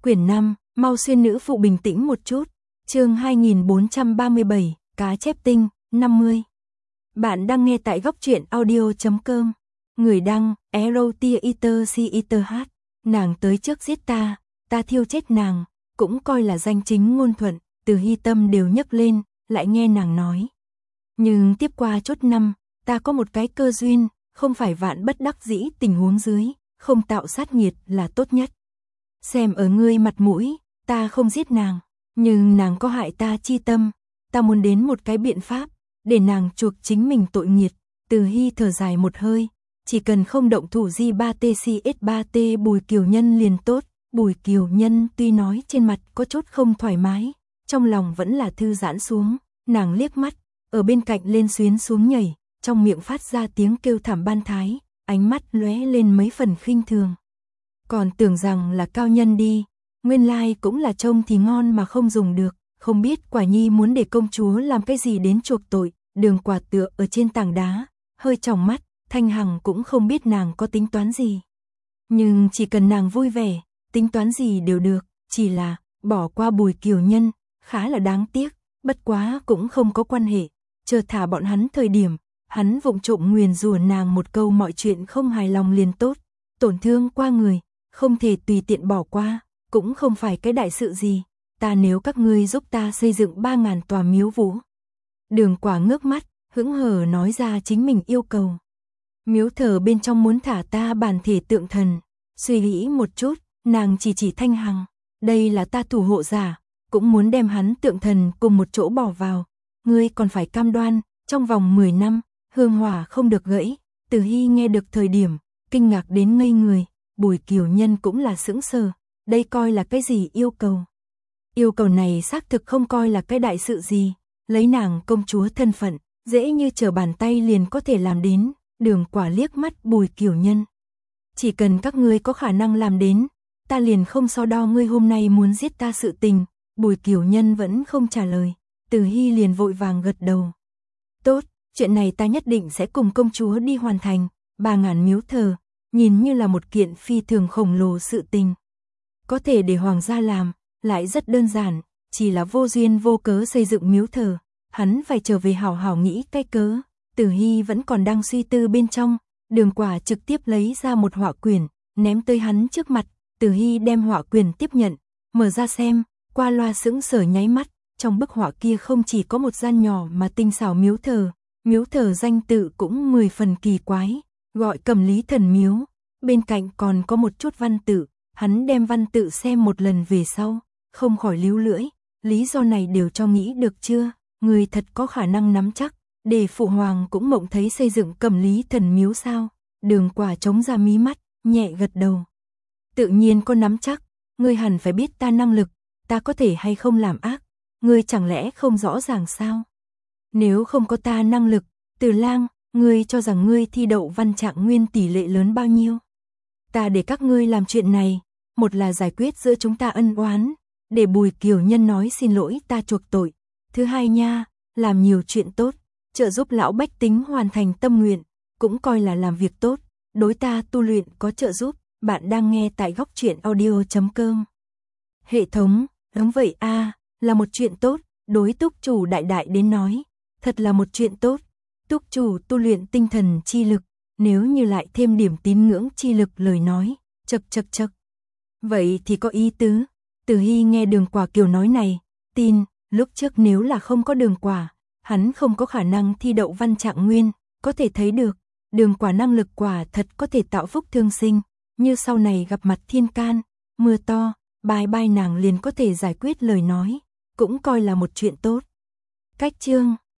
Quyển 5, mau xuyên nữ phụ bình tĩnh một chút. Chương 2437, cá chép tinh, 50. Bạn đang nghe tại góc truyện audio.com. Người đăng, Erotiaiter. Nàng tới trước giết ta thiêu chết nàng, cũng coi là danh chính ngôn thuận, Từ Hy tâm đều nhấc lên, lại nghe nàng nói. Nhưng tiếp qua chốt năm, ta có một cái cơ duyên, không phải vạn bất đắc dĩ tình huống dưới, không tạo sát nghiệt là tốt nhất. Xem ở ngươi mặt mũi, ta không giết nàng, nhưng nàng có hại ta chi tâm, ta muốn đến một cái biện pháp, để nàng chuộc chính mình tội nghiệt. Từ Hy thở dài một hơi, chỉ cần không động thủ G3TCS3T Bùi Kiều Nhân liền tốt. Bùi Kiều Nhân tuy nói trên mặt có chút không thoải mái, trong lòng vẫn là thư giãn xuống, nàng liếc mắt, ở bên cạnh lên xuyến xuống nhảy, trong miệng phát ra tiếng kêu thảm ban thái, ánh mắt lóe lên mấy phần khinh thường. Còn tưởng rằng là cao nhân đi, nguyên lai cũng là trông thì ngon mà không dùng được, không biết quả nhi muốn để công chúa làm cái gì đến chuộc tội. Đường Quả tựa ở trên tảng đá, hơi tròng mắt, Thanh Hằng cũng không biết nàng có tính toán gì. Nhưng chỉ cần nàng vui vẻ, tính toán gì đều được, chỉ là bỏ qua Bùi Kiều Nhân, khá là đáng tiếc, bất quá cũng không có quan hệ, chờ thả bọn hắn thời điểm, hắn vụng trộm nguyền rủa nàng một câu mọi chuyện không hài lòng liền tốt, tổn thương qua người, không thể tùy tiện bỏ qua, cũng không phải cái đại sự gì, ta nếu các ngươi giúp ta xây dựng 3.000 tòa miếu vũ. Đường Quả ngước mắt, hững hờ nói ra chính mình yêu cầu. Miếu thờ bên trong muốn thả ta bản thể tượng thần, suy nghĩ một chút, nàng chỉ Thanh Hằng, đây là ta thủ hộ giả, cũng muốn đem hắn tượng thần cùng một chỗ bỏ vào, ngươi còn phải cam đoan, trong vòng 10 năm, hương hỏa không được gãy. Từ Hy nghe được thời điểm, kinh ngạc đến ngây người, Bùi Kiều Nhân cũng là sững sờ, đây coi là cái gì yêu cầu. Yêu cầu này xác thực không coi là cái đại sự gì, lấy nàng công chúa thân phận, dễ như trở bàn tay liền có thể làm đến. Đường Quả liếc mắt Bùi Kiều Nhân. Chỉ cần các ngươi có khả năng làm đến, ta liền không so đo ngươi hôm nay muốn giết ta sự tình. Bùi Kiều Nhân vẫn không trả lời, Từ Hy liền vội vàng gật đầu. Tốt, chuyện này ta nhất định sẽ cùng công chúa đi hoàn thành. 3.000 miếu thờ, nhìn như là một kiện phi thường khổng lồ sự tình. Có thể để hoàng gia làm, lại rất đơn giản, chỉ là vô duyên vô cớ xây dựng miếu thờ, hắn phải trở về hảo hảo nghĩ cái cớ. Từ Hy vẫn còn đang suy tư bên trong, Đường Quả trực tiếp lấy ra một họa quyển, ném tới hắn trước mặt. Từ Hy đem họa quyển tiếp nhận, mở ra xem, qua loa sững sờ nháy mắt, trong bức họa kia không chỉ có một gian nhỏ mà tinh xảo miếu thờ danh tự cũng 10 phần kỳ quái, gọi Cẩm Lý Thần Miếu, bên cạnh còn có một chút văn tự, hắn đem văn tự xem một lần về sau, không khỏi líu lưỡi, lý do này đều cho nghĩ được chưa, người thật có khả năng nắm chắc, để phụ hoàng cũng mộng thấy xây dựng Cẩm Lý Thần Miếu sao? Đường Quả chống ra mí mắt, nhẹ gật đầu. Tự nhiên có nắm chắc, ngươi hẳn phải biết ta năng lực, ta có thể hay không làm ác, ngươi chẳng lẽ không rõ ràng sao? Nếu không có ta năng lực, Từ Lang, ngươi cho rằng ngươi thi đậu văn trạng nguyên tỷ lệ lớn bao nhiêu? Ta để các ngươi làm chuyện này, một là giải quyết giữa chúng ta ân oán, để Bùi Kiều Nhân nói xin lỗi ta chuộc tội. Thứ hai nha, làm nhiều chuyện tốt, trợ giúp lão bách tính hoàn thành tâm nguyện, cũng coi là làm việc tốt, đối ta tu luyện có trợ giúp. Bạn đang nghe tại góc truyện audio.com. Hệ thống, đúng vậy a, là một chuyện tốt, đối túc chủ đại đại đến nói, thật là một chuyện tốt. Túc chủ tu luyện tinh thần chi lực, nếu như lại thêm điểm tín ngưỡng chi lực lời nói, chậc. Vậy thì có ý tứ. Từ Hy nghe Đường Quả kiểu nói này, tin, lúc trước nếu là không có Đường Quả, hắn không có khả năng thi đậu văn trạng nguyên, có thể thấy được, Đường Quả năng lực quả thật có thể tạo phúc thương sinh, như sau này gặp mặt thiên can, mưa to, bài nàng liền có thể giải quyết lời nói, cũng coi là một chuyện tốt. Cách chương